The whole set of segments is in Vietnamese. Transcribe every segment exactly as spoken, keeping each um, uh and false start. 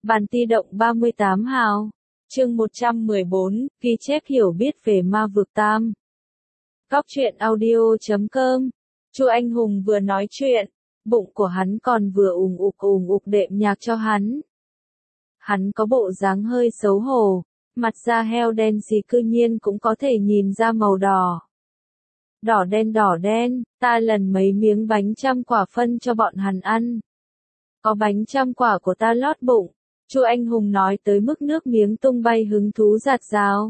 Bản ti động ba mươi tám hào. Chương một trăm mười bốn, ghi chép hiểu biết về ma vực tam. Góc truyện audio chấm com. Chu Anh Hùng vừa nói chuyện, bụng của hắn còn vừa ùng ục ùng ục đệm nhạc cho hắn. Hắn có bộ dáng hơi xấu hổ, mặt da heo đen xì cư nhiên cũng có thể nhìn ra màu đỏ. Đỏ đen đỏ đen, ta lần mấy miếng bánh trăm quả phân cho bọn hắn ăn. Có bánh trăm quả của ta lót bụng. Chu Anh Hùng nói tới mức nước miếng tung bay hứng thú giạt rào.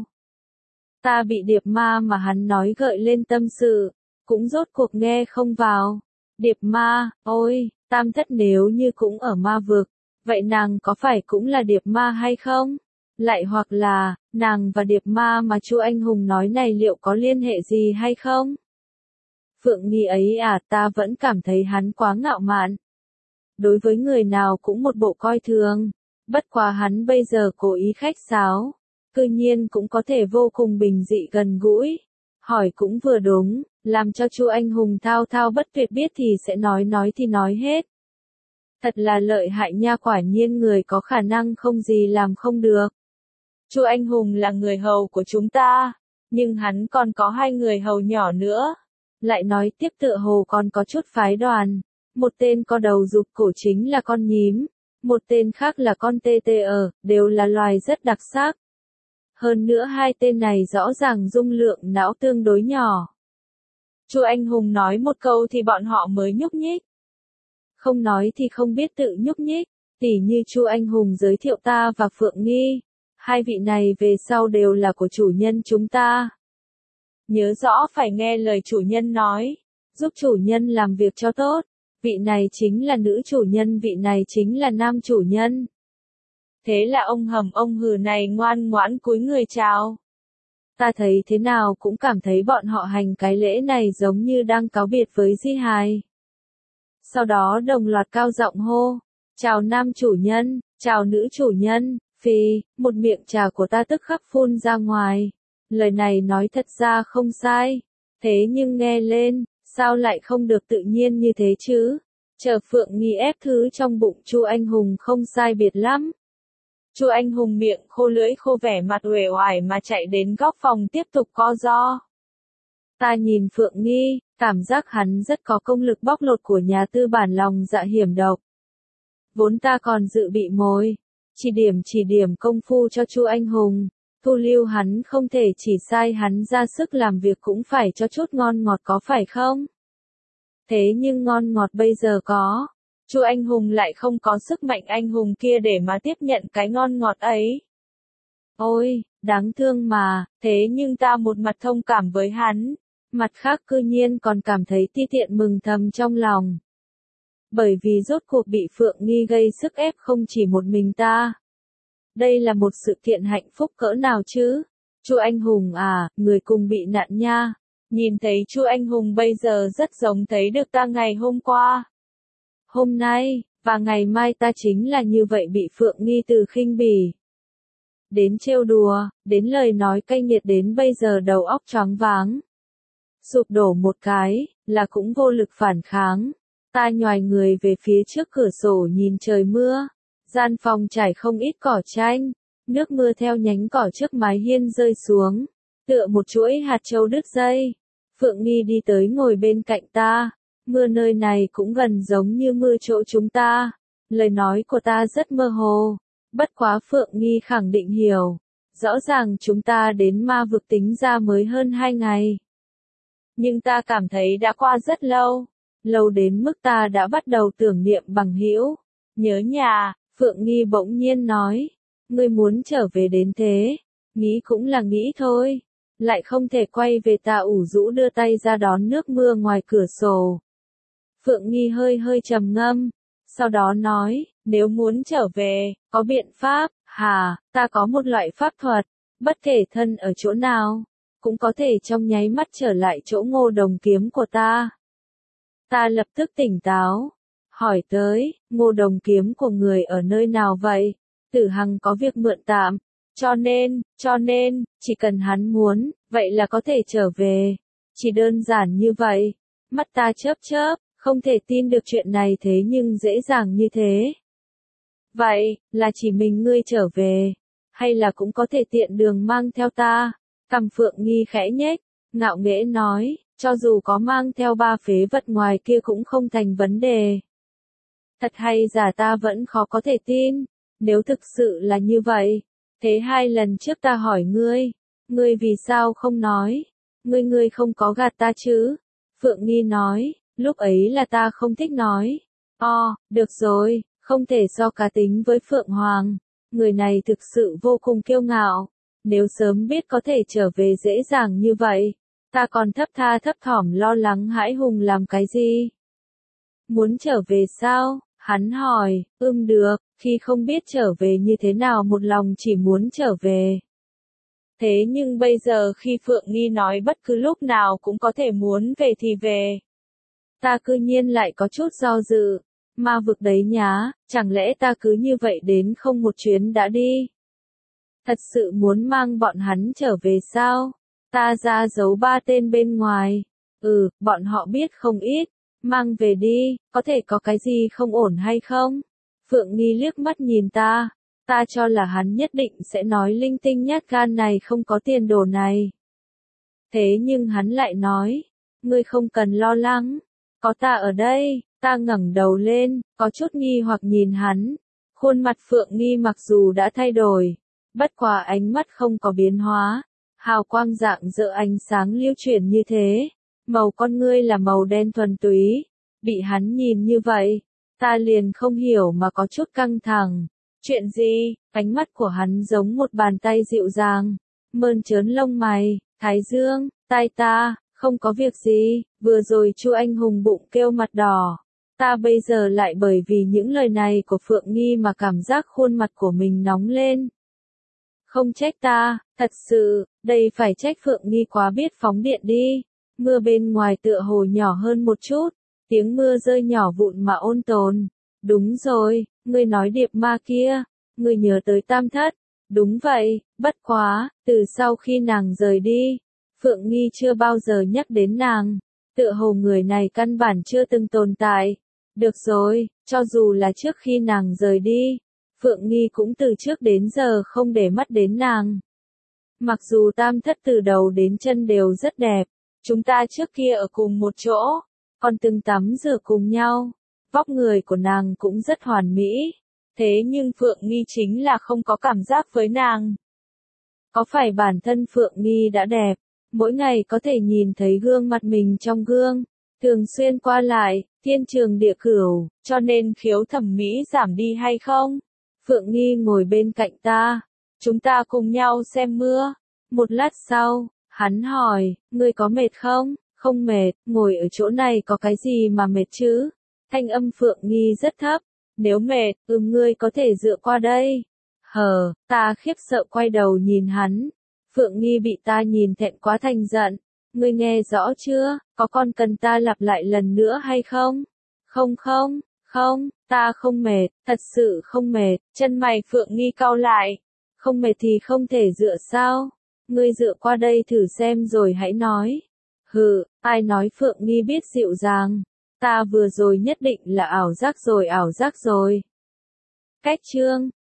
Ta bị điệp ma mà hắn nói gợi lên tâm sự, cũng rốt cuộc nghe không vào. Điệp ma, ôi, tam thất nếu như cũng ở ma vực, vậy nàng có phải cũng là điệp ma hay không? Lại hoặc là, nàng và điệp ma mà Chu Anh Hùng nói này liệu có liên hệ gì hay không? Phượng Nghi ấy à, ta vẫn cảm thấy hắn quá ngạo mạn. Đối với người nào cũng một bộ coi thường. Bất quá hắn bây giờ cố ý khách sáo, cư nhiên cũng có thể vô cùng bình dị gần gũi. Hỏi cũng vừa đúng, làm cho Chu Anh Hùng thao thao bất tuyệt, biết thì sẽ nói, nói thì nói hết. Thật là lợi hại nha, quả nhiên người có khả năng không gì làm không được. Chu Anh Hùng là người hầu của chúng ta, nhưng hắn còn có hai người hầu nhỏ nữa. Lại nói tiếp tựa hồ còn có chút phái đoàn, một tên có đầu rụt cổ chính là con nhím. Một tên khác là con tê tê ở, đều là loài rất đặc sắc. Hơn nữa hai tên này rõ ràng dung lượng não tương đối nhỏ. Chu Anh Hùng nói một câu thì bọn họ mới nhúc nhích. Không nói thì không biết tự nhúc nhích, tỉ như Chu Anh Hùng giới thiệu ta và Phượng Nghi. Hai vị này về sau đều là của chủ nhân chúng ta. Nhớ rõ phải nghe lời chủ nhân nói, giúp chủ nhân làm việc cho tốt. Vị này chính là nữ chủ nhân, vị này chính là nam chủ nhân. Thế là ông hầm ông hừ này ngoan ngoãn cúi người chào. Ta thấy thế nào cũng cảm thấy bọn họ hành cái lễ này giống như đang cáo biệt với Di Hài. Sau đó đồng loạt cao giọng hô, chào nam chủ nhân, chào nữ chủ nhân, phì, một miệng trà của ta tức khắc phun ra ngoài. Lời này nói thật ra không sai, thế nhưng nghe lên, sao lại không được tự nhiên như thế chứ? Chờ Phượng Nghi ép thứ trong bụng Chu Anh Hùng không sai biệt lắm. Chu Anh Hùng miệng khô lưỡi khô, vẻ mặt uể oải mà chạy đến góc phòng tiếp tục co ro. Ta nhìn Phượng Nghi, cảm giác hắn rất có công lực bóc lột của nhà tư bản lòng dạ hiểm độc. Vốn ta còn dự bị mồi, chỉ điểm chỉ điểm công phu cho Chu Anh Hùng. Thu lưu hắn không thể chỉ sai hắn ra sức làm việc cũng phải cho chút ngon ngọt có phải không? Thế nhưng ngon ngọt bây giờ có, Chu Anh Hùng lại không có sức mạnh anh hùng kia để mà tiếp nhận cái ngon ngọt ấy. Ôi, đáng thương mà, thế nhưng ta một mặt thông cảm với hắn, mặt khác cư nhiên còn cảm thấy ti tiện mừng thầm trong lòng. Bởi vì rốt cuộc bị Phượng Nghi gây sức ép không chỉ một mình ta. Đây là một sự kiện hạnh phúc cỡ nào chứ? Chu Anh Hùng à, người cùng bị nạn nha. Nhìn thấy Chu Anh Hùng bây giờ rất giống thấy được ta ngày hôm qua. Hôm nay, và ngày mai ta chính là như vậy bị Phượng Nghi từ khinh bỉ. Đến trêu đùa, đến lời nói cay nghiệt, đến bây giờ đầu óc choáng váng. Sụp đổ một cái, là cũng vô lực phản kháng. Ta nhoài người về phía trước cửa sổ nhìn trời mưa. Gian phòng trải không ít cỏ tranh, nước mưa theo nhánh cỏ trước mái hiên rơi xuống, tựa một chuỗi hạt châu đứt dây. Phượng Nghi đi tới ngồi bên cạnh ta, mưa nơi này cũng gần giống như mưa chỗ chúng ta. Lời nói của ta rất mơ hồ, bất quá Phượng Nghi khẳng định hiểu. Rõ ràng chúng ta đến ma vực tính ra mới hơn hai ngày. Nhưng ta cảm thấy đã qua rất lâu, lâu đến mức ta đã bắt đầu tưởng niệm bằng hữu, nhớ nhà. Phượng Nghi bỗng nhiên nói, ngươi muốn trở về đến thế, nghĩ cũng là nghĩ thôi, lại không thể quay về. Ta ủ rũ đưa tay ra đón nước mưa ngoài cửa sổ. Phượng Nghi hơi hơi trầm ngâm, sau đó nói, nếu muốn trở về, có biện pháp, hà, ta có một loại pháp thuật, bất kể thân ở chỗ nào, cũng có thể trong nháy mắt trở lại chỗ Ngô Đồng kiếm của ta. Ta lập tức tỉnh táo. Hỏi tới, Ngô Đồng kiếm của người ở nơi nào vậy? Tử Hằng có việc mượn tạm, cho nên, cho nên, chỉ cần hắn muốn, vậy là có thể trở về. Chỉ đơn giản như vậy. Mắt ta chớp chớp, không thể tin được chuyện này thế nhưng dễ dàng như thế. Vậy, là chỉ mình ngươi trở về, hay là cũng có thể tiện đường mang theo ta? Cằm Phượng Nghi khẽ nhếch, ngạo nghễ nói, cho dù có mang theo ba phế vật ngoài kia cũng không thành vấn đề. Thật hay giả ta vẫn khó có thể tin, nếu thực sự là như vậy, thế hai lần trước ta hỏi ngươi, ngươi vì sao không nói? Ngươi ngươi không có gạt ta chứ? Phượng Nghi nói, lúc ấy là ta không thích nói. O, được rồi, không thể so cá tính với Phượng Hoàng. Người này thực sự vô cùng kiêu ngạo. Nếu sớm biết có thể trở về dễ dàng như vậy, ta còn thấp tha thấp thỏm lo lắng hãi hùng làm cái gì? Muốn trở về sao? Hắn hỏi, ưm được, khi không biết trở về như thế nào một lòng chỉ muốn trở về. Thế nhưng bây giờ khi Phượng Nghi nói bất cứ lúc nào cũng có thể muốn về thì về. Ta cư nhiên lại có chút do dự. Ma vực đấy nhá, chẳng lẽ ta cứ như vậy đến không một chuyến đã đi? Thật sự muốn mang bọn hắn trở về sao? Ta ra giấu ba tên bên ngoài. Ừ, bọn họ biết không ít. Mang về đi, có thể có cái gì không ổn hay không? Phượng Nghi liếc mắt nhìn ta. Ta cho là hắn nhất định sẽ nói linh tinh nhát gan này không có tiền đồ này. Thế nhưng hắn lại nói, ngươi không cần lo lắng, có ta ở đây. Ta ngẩng đầu lên, có chút nghi hoặc nhìn hắn. Khuôn mặt Phượng Nghi mặc dù đã thay đổi, bất quá ánh mắt không có biến hóa. Hào quang dạng dỡ ánh sáng lưu chuyển như thế. Màu con ngươi là màu đen thuần túy. Bị hắn nhìn như vậy, ta liền không hiểu mà có chút căng thẳng. Chuyện gì? Ánh mắt của hắn giống một bàn tay dịu dàng, mơn trớn lông mày, thái dương, tai ta, không có việc gì, vừa rồi Chu Anh Hùng bụng kêu mặt đỏ. Ta bây giờ lại bởi vì những lời này của Phượng Nghi mà cảm giác khuôn mặt của mình nóng lên. Không trách ta, thật sự, đây phải trách Phượng Nghi quá biết phóng điện đi. Mưa bên ngoài tựa hồ nhỏ hơn một chút, tiếng mưa rơi nhỏ vụn mà ôn tồn. Đúng rồi, ngươi nói điệp ma kia, ngươi nhớ tới Tam Thất. Đúng vậy, bất quá, từ sau khi nàng rời đi, Phượng Nghi chưa bao giờ nhắc đến nàng. Tựa hồ người này căn bản chưa từng tồn tại. Được rồi, cho dù là trước khi nàng rời đi, Phượng Nghi cũng từ trước đến giờ không để mắt đến nàng. Mặc dù Tam Thất từ đầu đến chân đều rất đẹp, chúng ta trước kia ở cùng một chỗ, còn từng tắm rửa cùng nhau, vóc người của nàng cũng rất hoàn mỹ, thế nhưng Phượng Nghi chính là không có cảm giác với nàng. Có phải bản thân Phượng Nghi đã đẹp, mỗi ngày có thể nhìn thấy gương mặt mình trong gương, thường xuyên qua lại, thiên trường địa cửu, cho nên khiếu thẩm mỹ giảm đi hay không? Phượng Nghi ngồi bên cạnh ta, chúng ta cùng nhau xem mưa. Một lát sau, hắn hỏi, ngươi có mệt không? Không mệt, ngồi ở chỗ này có cái gì mà mệt chứ? Thanh âm Phượng Nghi rất thấp, nếu mệt, ừm ngươi có thể dựa qua đây. Hờ, ta khiếp sợ quay đầu nhìn hắn. Phượng Nghi bị ta nhìn thẹn quá thành giận. Ngươi nghe rõ chưa, có còn cần ta lặp lại lần nữa hay không? Không không, không, ta không mệt, thật sự không mệt. Chân mày Phượng Nghi cau lại. Không mệt thì không thể dựa sao? Ngươi dựa qua đây thử xem rồi hãy nói. Hừ, ai nói Phượng Nghi biết dịu dàng? Ta vừa rồi nhất định là ảo giác rồi ảo giác rồi. Cách chương